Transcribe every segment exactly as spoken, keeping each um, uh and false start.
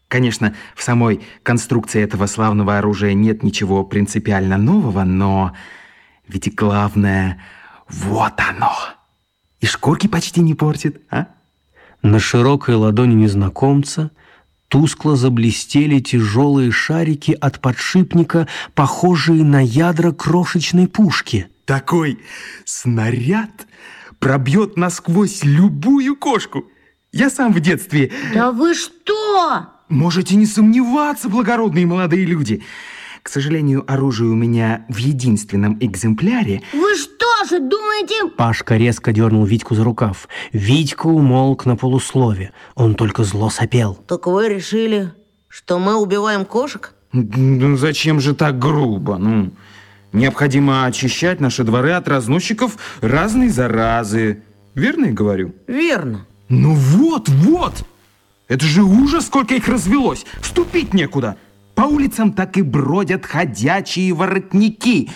Конечно, в самой конструкции этого славного оружия нет ничего принципиально нового, но ведь главное, вот оно. И шкурки почти не портит, а? На широкой ладони незнакомца тускло заблестели тяжелые шарики от подшипника, похожие на ядра крошечной пушки. Такой снаряд пробьет насквозь любую кошку. Я сам в детстве... Да вы что? Можете не сомневаться, благородные молодые люди. К сожалению, оружие у меня в единственном экземпляре. Вы что же думаете... Пашка резко дернул Витьку за рукав. Витька умолк на полуслове. Он только зло сопел. Так вы решили, что мы убиваем кошек? Ну, зачем же так грубо? Ну, необходимо очищать наши дворы от разносчиков разной заразы. Верно я говорю? Верно. Ну вот, вот! Это же ужас, сколько их развелось! Ступить некуда! По улицам так и бродят ходячие воротники.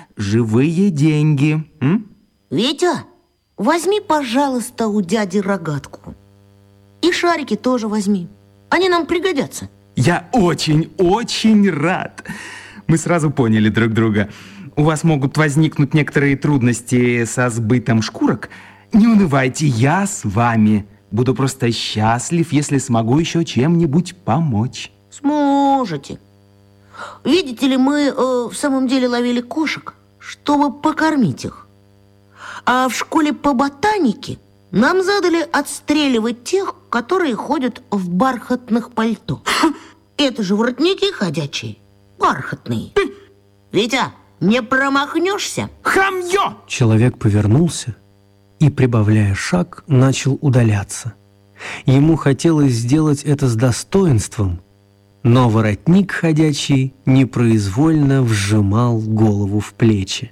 Живые деньги. М? Витя, возьми, пожалуйста, у дяди рогатку. И шарики тоже возьми. Они нам пригодятся. Я очень-очень рад. Мы сразу поняли друг друга. У вас могут возникнуть некоторые трудности со сбытом шкурок. Не унывайте, я с вами. Буду просто счастлив, если смогу еще чем-нибудь помочь. Сможете. Видите ли, мы э, в самом деле ловили кошек, чтобы покормить их. А в школе по ботанике нам задали отстреливать тех, которые ходят в бархатных пальто. Это же воротники ходячие, бархатные. Витя, не промахнешься? Хамье! Человек повернулся и, прибавляя шаг, начал удаляться. Ему хотелось сделать это с достоинством, но воротник ходячий непроизвольно вжимал голову в плечи.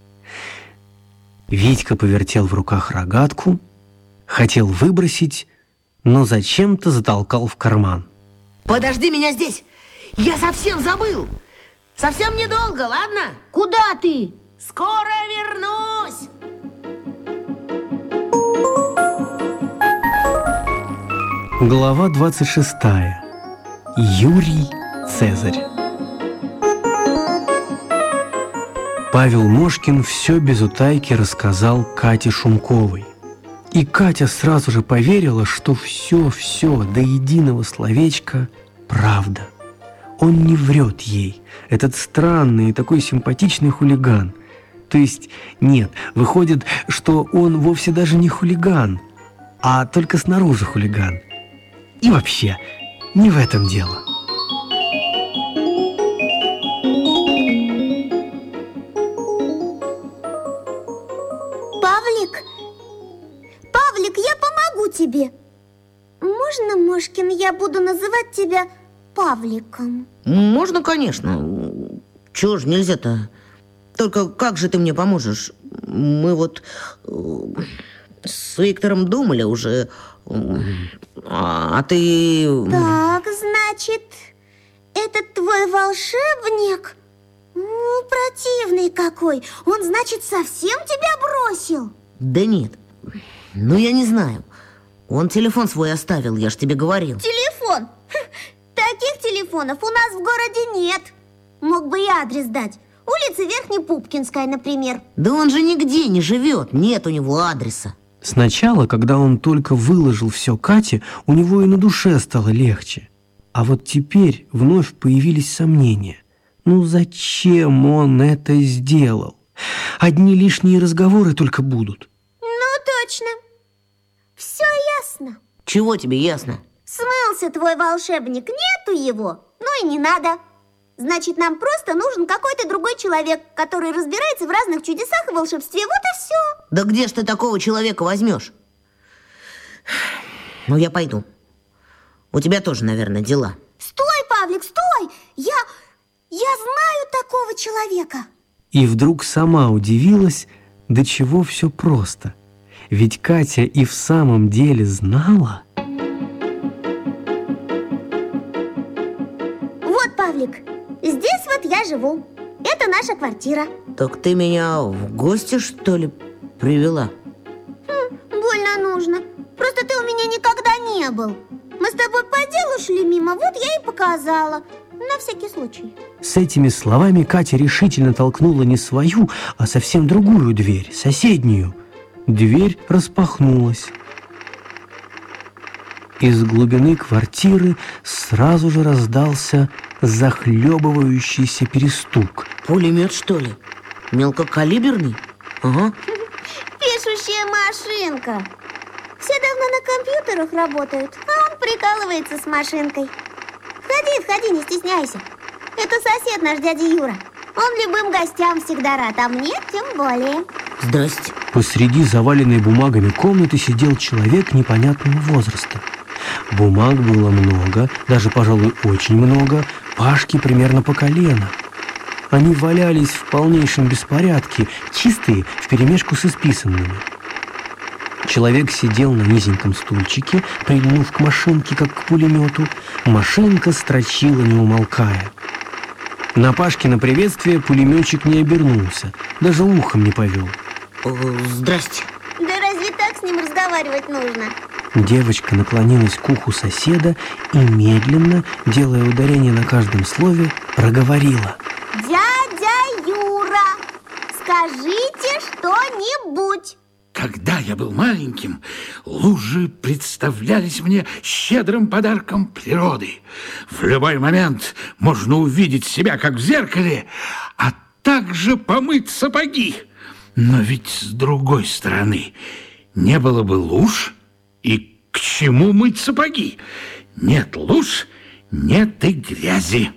Витька повертел в руках рогатку, хотел выбросить, но зачем-то затолкал в карман. Подожди меня здесь! Я совсем забыл! Совсем недолго, ладно? Куда ты? Скоро вернусь! Глава двадцать шестая. Юрий Цезарь. Павел Мошкин все без утайки рассказал Кате Шумковой. И Катя сразу же поверила, что все-все до единого словечка правда. Он не врет ей, этот странный и такой симпатичный хулиган. То есть, нет, выходит, что он вовсе даже не хулиган, а только снаружи хулиган. И вообще, не в этом дело. Павлик, Павлик, я помогу тебе. Можно, Мошкин, я буду называть тебя Павликом? Можно, конечно. Чего ж нельзя-то? Только как же ты мне поможешь? Мы вот э, с Виктором думали уже, э, а ты... Так, значит, этот твой волшебник? Ну, противный какой. Он, значит, совсем тебя бросил? Да нет, ну я не знаю. Он телефон свой оставил, я ж тебе говорил. Телефон? Таких телефонов у нас в городе нет. Мог бы и адрес дать. Улица Верхнепупкинская, например. Да он же нигде не живет, нет у него адреса. Сначала, когда он только выложил все Кате, у него и на душе стало легче. А вот теперь вновь появились сомнения. Ну зачем он это сделал? Одни лишние разговоры только будут. Ну точно. Все ясно. Чего тебе ясно? Смылся твой волшебник, нету его. Ну и не надо. Значит, нам просто нужен какой-то другой человек, который разбирается в разных чудесах и волшебстве. Вот и все. Да где ж ты такого человека возьмешь? Ну, я пойду. У тебя тоже, наверное, дела. Стой, Павлик, стой! Я, я знаю такого человека. И вдруг сама удивилась, до чего все просто. Ведь Катя и в самом деле знала. Вот, Павлик, здесь вот я живу. Это наша квартира. Так ты меня в гости, что ли, привела? Хм, больно нужно. Просто ты у меня никогда не был. Мы с с тобой по делу шли мимо, вот я и показала. На всякий случай. С этими словами Катя решительно толкнула не свою, а совсем другую дверь, соседнюю. Дверь распахнулась. Из глубины квартиры сразу же раздался захлебывающийся перестук. Пулемет, что ли? Мелкокалиберный? Ага. Пишущая машинка. Все давно на компьютерах работают, а он прикалывается с машинкой. Входи, входи, не стесняйся. Это сосед наш, дядя Юра. Он любым гостям всегда рад, а мне тем более. Здрасте. Посреди заваленной бумагами комнаты сидел человек непонятного возраста. Бумаг было много, даже, пожалуй, очень много, Пашки примерно по колено. Они валялись в полнейшем беспорядке, чистые вперемешку с исписанными. Человек сидел на низеньком стульчике, прильнув к машинке, как к пулемету. Машинка строчила, не умолкая. На Пашкино приветствие пулеметчик не обернулся, даже ухом не повел. Здрасте. Да разве так с ним разговаривать нужно? Девочка наклонилась к уху соседа и медленно, делая ударение на каждом слове, проговорила. Дядя Юра, скажите что-нибудь. Когда я был маленьким, лужи представлялись мне щедрым подарком природы. В любой момент можно увидеть себя, как в зеркале, а также помыть сапоги. Но ведь с другой стороны, не было бы луж, и к чему мыть сапоги? Нет луж, нет и грязи.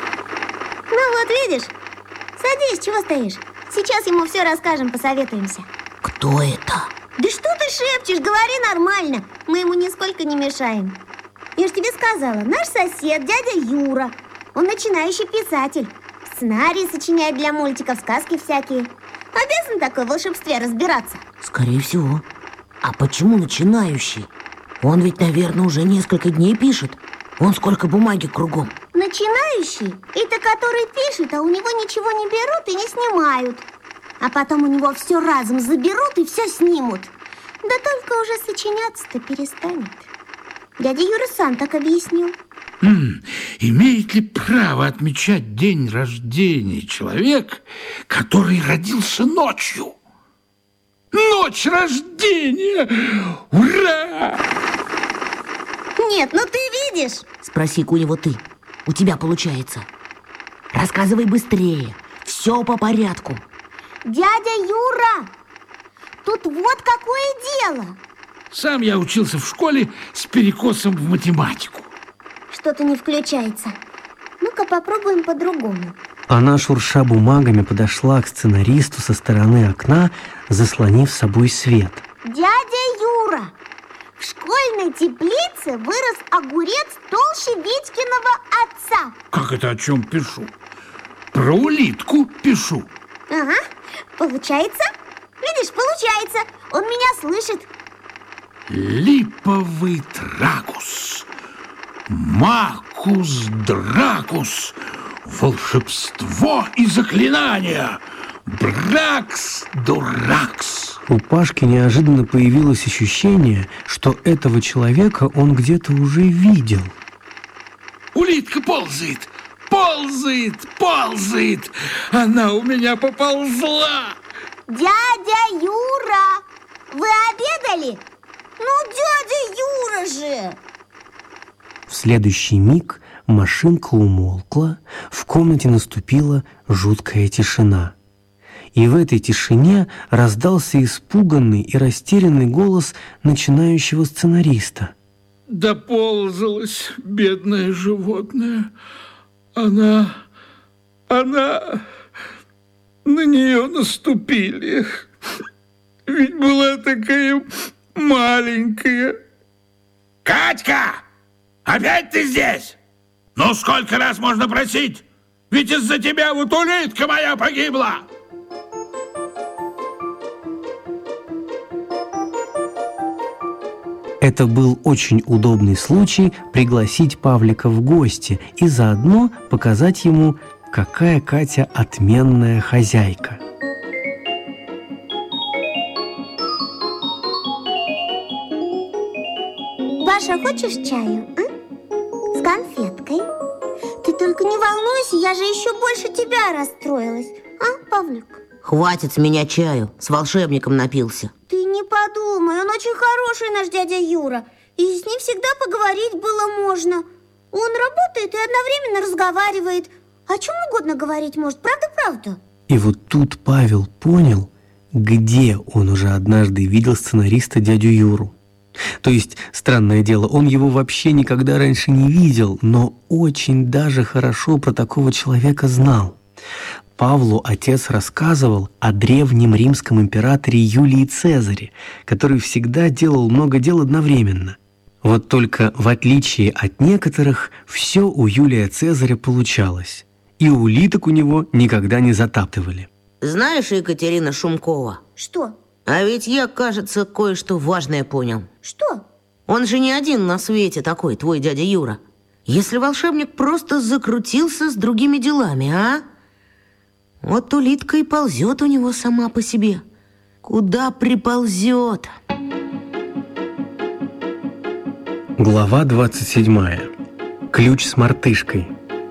Ну вот видишь, садись, чего стоишь? Сейчас ему все расскажем, посоветуемся. Кто это? Да что ты шепчешь, говори нормально. Мы ему нисколько не мешаем. Я же тебе сказала, наш сосед, дядя Юра. Он начинающий писатель. Сценарии сочиняет для мультиков, сказки всякие. Обязан такой в волшебстве разбираться. Скорее всего. А почему начинающий? Он ведь, наверное, уже несколько дней пишет. Вон сколько бумаги кругом. Начинающий – это который пишет, а у него ничего не берут и не снимают. А потом у него все разом заберут и все снимут. Да только уже сочиняться-то перестанет. Дядя Юра сам так объяснил. М-м, имеет ли право отмечать день рождения человек, который родился ночью? Ночь рождения! Ура! Нет, ну ты видишь? Спроси-ка у него ты. У тебя получается. Рассказывай быстрее. Все по порядку. Дядя Юра, тут вот какое дело. Сам я учился в школе с перекосом в математику. Что-то не включается. Ну-ка попробуем по-другому. Она, шурша бумагами, подошла к сценаристу со стороны окна, заслонив собой свет. Дядя Юра, в школьной теплице вырос огурец толще Витькиного отца. Как это о чем пишу? Про улитку пишу. Ага, получается? Видишь, получается. Он меня слышит. Липовый тракус, макус дракус, волшебство и заклинания, бракс дуракс. У Пашки неожиданно появилось ощущение, что этого человека он где-то уже видел. Улитка ползает, ползает, ползает. Она у меня поползла. Дядя Юра, вы обедали? Ну, дядя Юра же! В следующий миг машинка умолкла, в комнате наступила жуткая тишина. И в этой тишине раздался испуганный и растерянный голос начинающего сценариста. Доползалось, бедное животное. Она, она, на нее наступили. Ведь была такая маленькая. Катька, опять ты здесь? Ну, сколько раз можно просить? Ведь из-за тебя вот улитка моя погибла. Это был очень удобный случай пригласить Павлика в гости и заодно показать ему, какая Катя отменная хозяйка. Паша, хочешь чаю? А? конфеткой. Ты только не волнуйся, я же еще больше тебя расстроилась. А, Павлик? Хватит с меня чаю, с волшебником напился. Ты не подумай, он очень хороший, наш дядя Юра. И с ним всегда поговорить было можно. Он работает и одновременно разговаривает. О чем угодно говорить может, правда-правда? И вот тут Павел понял, где он уже однажды видел сценариста дядю Юру. То есть, странное дело, он его вообще никогда раньше не видел, но очень даже хорошо про такого человека знал. Павлу отец рассказывал о древнем римском императоре Юлии Цезаре, который всегда делал много дел одновременно. Вот только в отличие от некоторых, все у Юлия Цезаря получалось, и улиток у него никогда не затаптывали. Знаешь, Екатерина Шумкова? Что? А ведь я, кажется, кое-что важное понял. Что? Он же не один на свете такой, твой дядя Юра. Если волшебник просто закрутился с другими делами, а? Вот улитка и ползет у него сама по себе. Куда приползет? Глава двадцать седьмая. Ключ с мартышкой.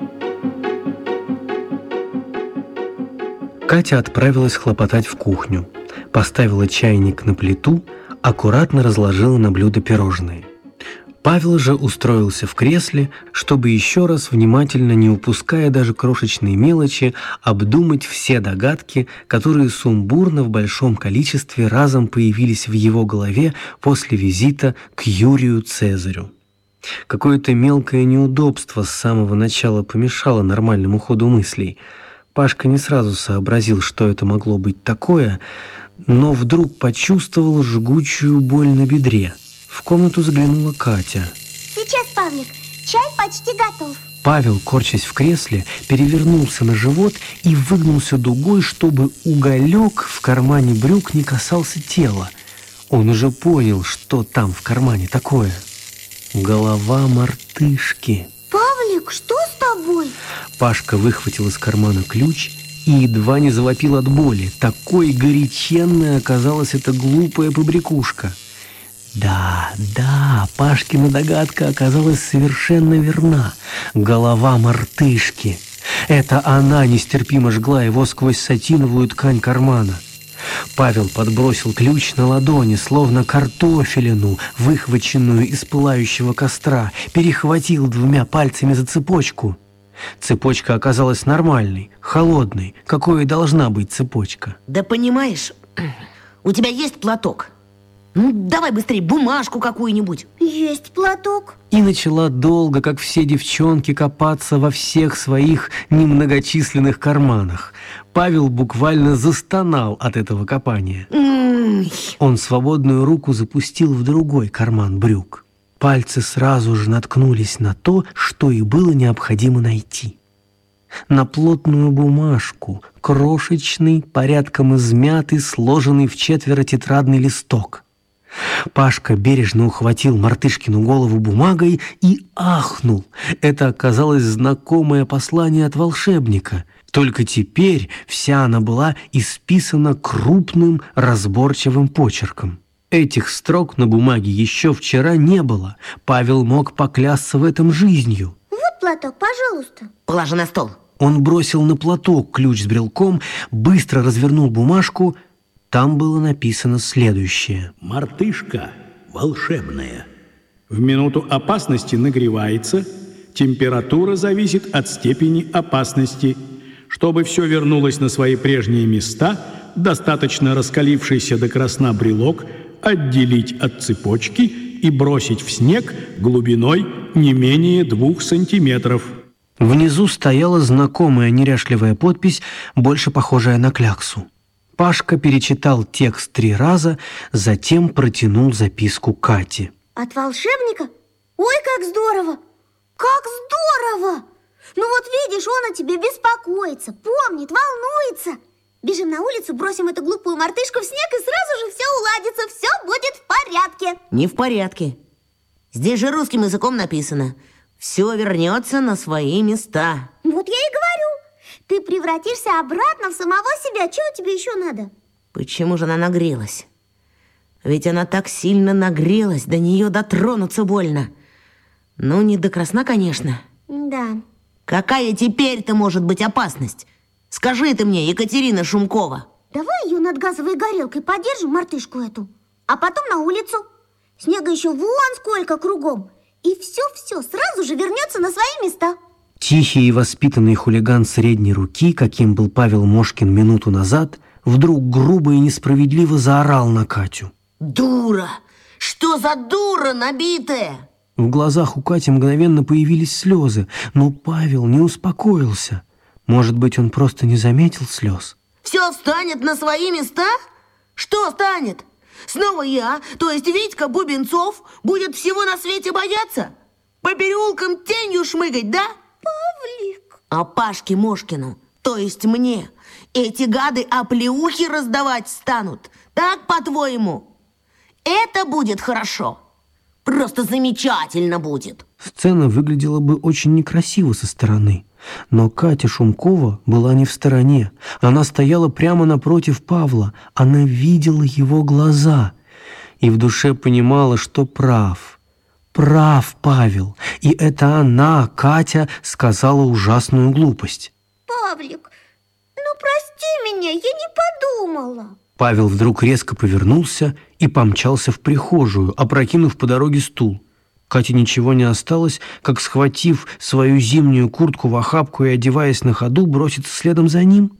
Катя отправилась хлопотать в кухню. Поставила чайник на плиту, аккуратно разложила на блюдо пирожные. Павел же устроился в кресле, чтобы еще раз, внимательно, не упуская даже крошечные мелочи, обдумать все догадки, которые сумбурно в большом количестве разом появились в его голове после визита к Юрию Цезарю. Какое-то мелкое неудобство с самого начала помешало нормальному ходу мыслей. Пашка не сразу сообразил, что это могло быть такое, но вдруг почувствовал жгучую боль на бедре. В комнату заглянула Катя. Сейчас, Павлик, чай почти готов. Павел, корчась в кресле, перевернулся на живот и выгнулся дугой, чтобы уголек в кармане брюк не касался тела. Он уже понял, что там в кармане такое. Голова мартышки. Павлик, что с тобой? Пашка выхватил из кармана ключ и едва не завопил от боли. Такой горяченной оказалась эта глупая побрякушка. Да, да, Пашкина догадка оказалась совершенно верна. Голова мартышки. Это она нестерпимо жгла его сквозь сатиновую ткань кармана. Павел подбросил ключ на ладони, словно картофелину, выхваченную из пылающего костра, перехватил двумя пальцами за цепочку. Цепочка оказалась нормальной, холодной, какой и должна быть цепочка. Да понимаешь, у тебя есть платок? Ну, давай быстрее бумажку какую-нибудь. Есть платок. И начала долго, как все девчонки, копаться во всех своих немногочисленных карманах. Павел буквально застонал от этого копания. М-м-м. Он свободную руку запустил в другой карман брюк. Пальцы сразу же наткнулись на то, что и было необходимо найти. На плотную бумажку, крошечный, порядком измятый, сложенный в четверо тетрадный листок. Пашка бережно ухватил мартышкину голову бумагой и ахнул. Это оказалось знакомое послание от волшебника. Только теперь вся она была исписана крупным разборчивым почерком. Этих строк на бумаге еще вчера не было. Павел мог поклясться в этом жизнью. Вот платок, пожалуйста. Положи на стол. Он бросил на платок ключ с брелком, быстро развернул бумажку. Там было написано следующее. Мартышка волшебная. В минуту опасности нагревается, температура зависит от степени опасности. Чтобы все вернулось на свои прежние места, достаточно раскалившийся до красна брелок отделить от цепочки и бросить в снег глубиной не менее двух сантиметров. Внизу стояла знакомая неряшливая подпись, больше похожая на кляксу. Пашка перечитал текст три раза, затем протянул записку Кате. От волшебника? Ой, как здорово! Как здорово! Ну вот видишь, он о тебе беспокоится, помнит, волнуется. Бежим на улицу, бросим эту глупую мартышку в снег, и сразу же все уладится, все будет в порядке. Не в порядке. Здесь же русским языком написано: все вернется на свои места. Вот я и говорю. Ты превратишься обратно в самого себя. Чего тебе еще надо? Почему же она нагрелась? Ведь она так сильно нагрелась, до нее дотронуться больно. Ну, не до красна, конечно. Да. Какая теперь-то может быть опасность? Скажи ты мне, Екатерина Шумкова. Давай ее над газовой горелкой подержим, мартышку эту, а потом на улицу. Снега еще вон сколько кругом. И все-все сразу же вернется на свои места. Тихий и воспитанный хулиган средней руки, каким был Павел Мошкин минуту назад, вдруг грубо и несправедливо заорал на Катю. Дура! Что за дура набитая? В глазах у Кати мгновенно появились слезы, но Павел не успокоился. Может быть, он просто не заметил слез? Все встанет на свои места? Что станет? Снова я, то есть Витька Бубенцов, будет всего на свете бояться? По переулкам тенью шмыгать, да? Павлик. А Пашке Мошкину, то есть мне, эти гады оплеухи раздавать станут. Так, по-твоему? Это будет хорошо. Просто замечательно будет. Сцена выглядела бы очень некрасиво со стороны. Но Катя Шумкова была не в стороне. Она стояла прямо напротив Павла. Она видела его глаза и в душе понимала, что прав. Прав Павел. И это она, Катя, сказала ужасную глупость. Павлик, ну прости меня, я не подумала. Павел вдруг резко повернулся и помчался в прихожую, опрокинув по дороге стул. Кате ничего не осталось, как, схватив свою зимнюю куртку в охапку и одеваясь на ходу, броситься следом за ним.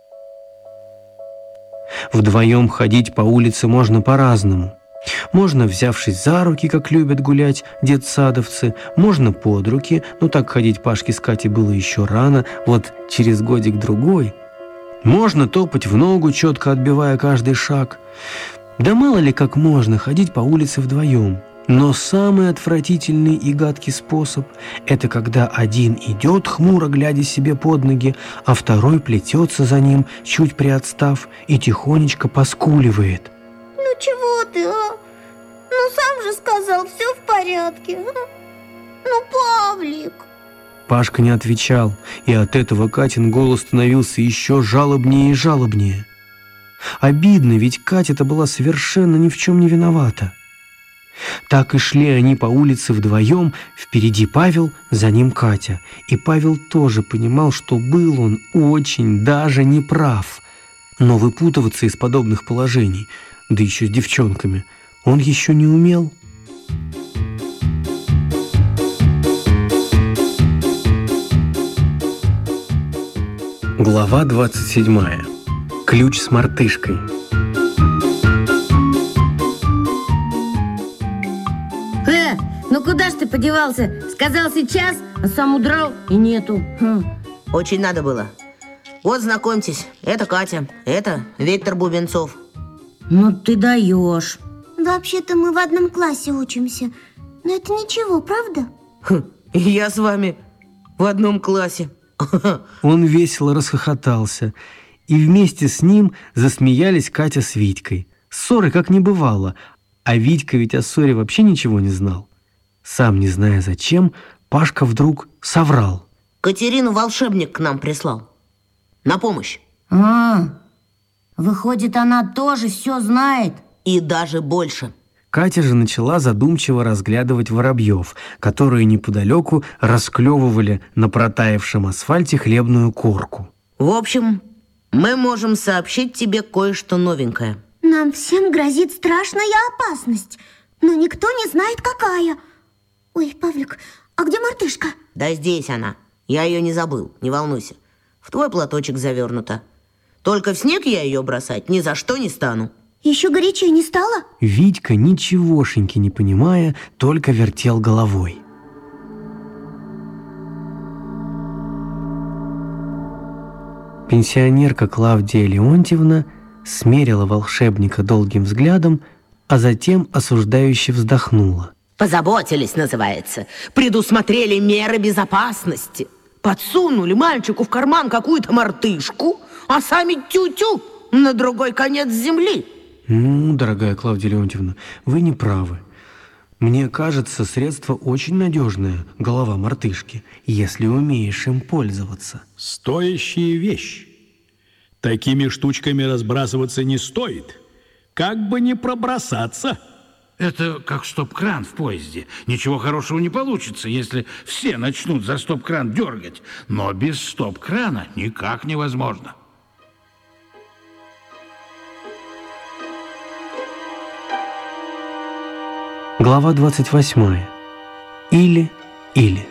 Вдвоем ходить по улице можно по-разному. Можно, взявшись за руки, как любят гулять детсадовцы, можно под руки, но так ходить Пашке с Катей было еще рано, вот через годик-другой. Можно топать в ногу, четко отбивая каждый шаг. Да мало ли как можно ходить по улице вдвоем. Но самый отвратительный и гадкий способ – это когда один идет, хмуро глядя себе под ноги, а второй плетется за ним, чуть приотстав, и тихонечко поскуливает. Ну чего ты, а? Ну сам же сказал, все в порядке. Ну, Павлик. Пашка не отвечал, и от этого Катин голос становился еще жалобнее и жалобнее. Обидно, ведь Катя-то была совершенно ни в чем не виновата. Так и шли они по улице вдвоем, впереди Павел, за ним Катя. И Павел тоже понимал, что был он очень даже не прав. Но выпутываться из подобных положений, да еще с девчонками, он еще не умел. Глава двадцать седьмая. Ключ с мартышкой. Э, ну куда ж ты подевался? Сказал сейчас, а сам удрал и нету. Хм. Очень надо было. Вот, знакомьтесь, это Катя, это Виктор Бубенцов. Ну ты даешь. Вообще-то мы в одном классе учимся. Но это ничего, правда? Хм, и я с вами в одном классе. Он весело расхохотался, и вместе с ним засмеялись Катя с Витькой. Ссоры как не бывало, а Витька ведь о ссоре вообще ничего не знал. Сам не зная зачем, Пашка вдруг соврал. Катерину волшебник к нам прислал. На помощь. А, выходит, она тоже все знает. И даже больше. Катя же начала задумчиво разглядывать воробьев, которые неподалеку расклевывали на протаявшем асфальте хлебную корку. В общем, мы можем сообщить тебе кое-что новенькое. Нам всем грозит страшная опасность, но никто не знает, какая. Ой, Павлик, а где мартышка? Да здесь она. Я ее не забыл, не волнуйся. В твой платочек завернута. Только в снег я ее бросать ни за что не стану. Еще горячее не стало? Витька, ничегошеньки не понимая, только вертел головой. Пенсионерка Клавдия Леонтьевна смерила волшебника долгим взглядом, а затем осуждающе вздохнула. Позаботились, называется. Предусмотрели меры безопасности. Подсунули мальчику в карман какую-то мартышку, а сами тю-тю на другой конец земли. Ну, дорогая Клавдия Леонтьевна, вы не правы. Мне кажется, средство очень надежное, голова мартышки, если умеешь им пользоваться. Стоящая вещь. Такими штучками разбрасываться не стоит. Как бы не пробросаться. Это как стоп-кран в поезде. Ничего хорошего не получится, если все начнут за стоп-кран дергать. Но без стоп-крана никак невозможно. Глава двадцать восьмая. Или-или.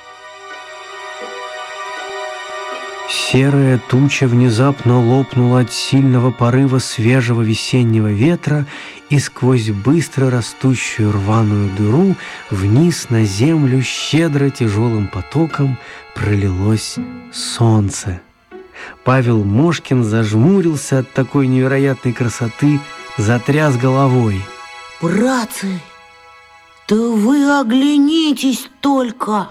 Серая туча внезапно лопнула от сильного порыва свежего весеннего ветра, и сквозь быстро растущую рваную дыру вниз на землю щедро тяжелым потоком пролилось солнце. Павел Мошкин зажмурился от такой невероятной красоты, затряс головой. Братцы, да вы оглянитесь только!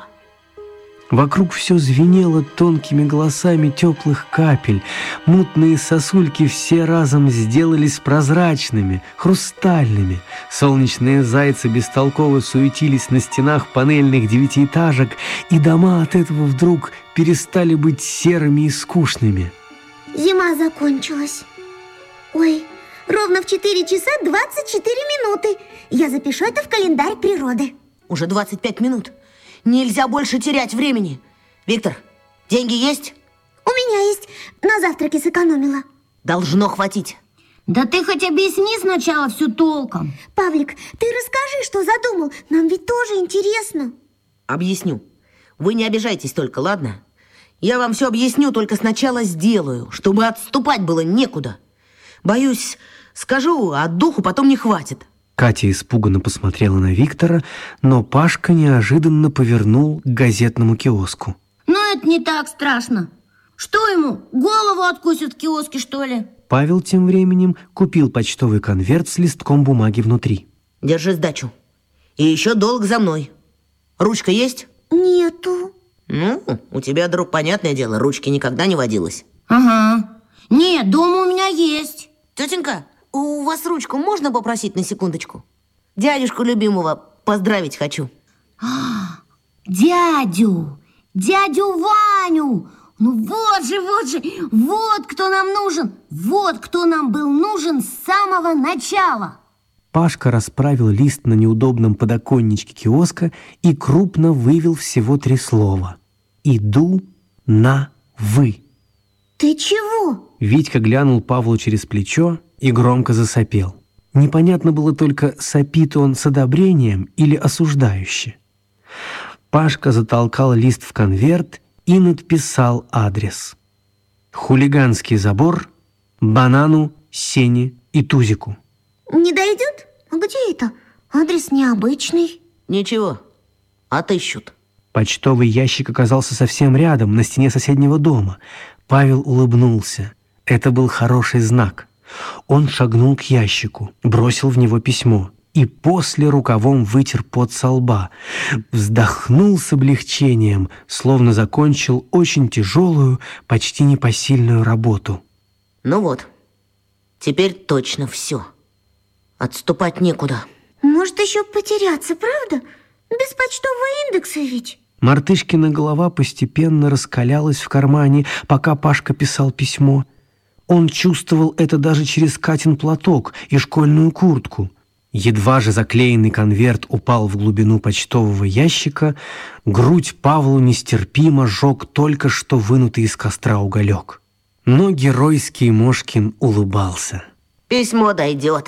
Вокруг все звенело тонкими голосами теплых капель. Мутные сосульки все разом сделались прозрачными, хрустальными. Солнечные зайцы бестолково суетились на стенах панельных девятиэтажек, и дома от этого вдруг перестали быть серыми и скучными. Зима закончилась. Ой, ровно в четыре часа двадцать четыре минуты. Я запишу это в календарь природы. Уже двадцать пять минут. Нельзя больше терять времени. Виктор, деньги есть? У меня есть. На завтраке сэкономила. Должно хватить. Да ты хоть объясни сначала всю толком. Павлик, ты расскажи, что задумал. Нам ведь тоже интересно. Объясню. Вы не обижайтесь только, ладно? Я вам все объясню, только сначала сделаю, чтобы отступать было некуда. Боюсь, скажу, а духу потом не хватит. Катя испуганно посмотрела на Виктора, но Пашка неожиданно повернул к газетному киоску. Ну, это не так страшно. Что ему, голову откусят в киоске, что ли? Павел тем временем купил почтовый конверт с листком бумаги внутри. Держи сдачу. И еще долг за мной. Ручка есть? Нету. Ну, у тебя, друг, понятное дело, ручки никогда не водилось. Ага. Нет, дома у меня есть. Тетенька, у вас ручку можно попросить на секундочку? Дядюшку любимого поздравить хочу. А, дядю, дядю Ваню. Ну вот же, вот же, вот кто нам нужен. Вот кто нам был нужен с самого начала. Пашка расправил лист на неудобном подоконничке киоска и крупно вывел всего три слова. «Иду на вы». Ты чего? Витька глянул Павлу через плечо и громко засопел. Непонятно было только, сопит он с одобрением или осуждающе. Пашка затолкал лист в конверт и надписал адрес. Хулиганский забор, Банану, Сене и Тузику. Не дойдет? А где это? Адрес необычный. Ничего, отыщут. Почтовый ящик оказался совсем рядом, на стене соседнего дома. Павел улыбнулся. Это был хороший знак. Он шагнул к ящику, бросил в него письмо и после рукавом вытер пот со лба. Вздохнул с облегчением, словно закончил очень тяжелую, почти непосильную работу. Ну вот, теперь точно все. Отступать некуда. Может еще потеряться, правда? Без почтового индекса ведь. Мартышкина голова постепенно раскалялась в кармане, пока Пашка писал письмо. Он чувствовал это даже через Катин платок и школьную куртку. Едва же заклеенный конверт упал в глубину почтового ящика, грудь Павлу нестерпимо жег только что вынутый из костра уголек. Но геройский Мошкин улыбался. Письмо дойдет.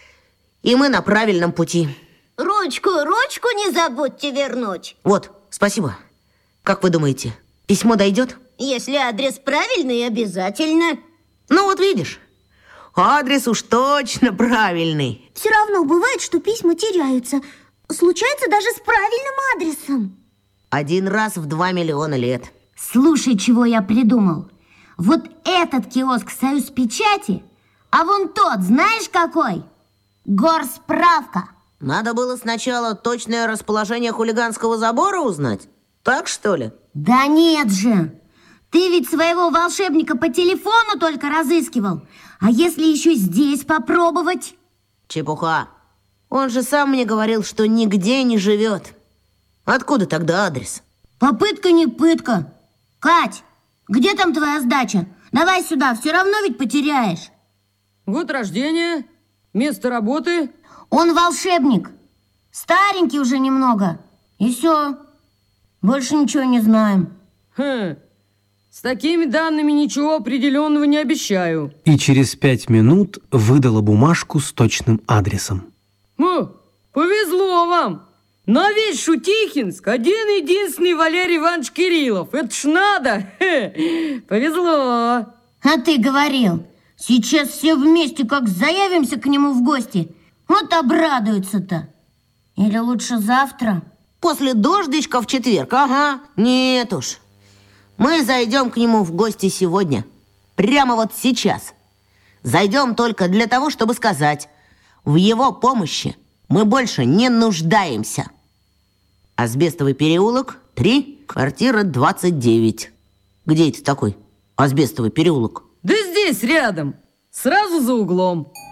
И мы на правильном пути. Ручку, ручку не забудьте вернуть. Вот, спасибо. Как вы думаете, письмо дойдет? Если адрес правильный, обязательно. Ну вот видишь, адрес уж точно правильный. Все равно бывает, что письма теряются. Случается даже с правильным адресом. Один раз в два миллиона лет. Слушай, чего я придумал. Вот этот киоск Союзпечати, а вон тот, знаешь какой? Горсправка. Надо было сначала точное расположение хулиганского забора узнать. Так, что ли? Да нет же. Ты ведь своего волшебника по телефону только разыскивал. А если еще здесь попробовать? Чепуха. Он же сам мне говорил, что нигде не живет. Откуда тогда адрес? Попытка не пытка. Кать, где там твоя сдача? Давай сюда, все равно ведь потеряешь. Год рождения, место работы. Он волшебник. Старенький уже немного. И все. Больше ничего не знаем. Хм. С такими данными ничего определенного не обещаю. И через пять минут выдала бумажку с точным адресом. О, повезло вам. На весь Шутихинск один-единственный Валерий Иванович Кириллов. Это ж надо. Хе, повезло. А ты говорил, сейчас все вместе как заявимся к нему в гости. Вот обрадуется-то. Или лучше завтра? После дождичка в четверг, ага. Нет уж. Мы зайдем к нему в гости сегодня. Прямо вот сейчас. Зайдем только для того, чтобы сказать: в его помощи мы больше не нуждаемся. Асбестовый переулок, три, квартира двадцать девять. Где это такой асбестовый переулок? Да здесь рядом, сразу за углом.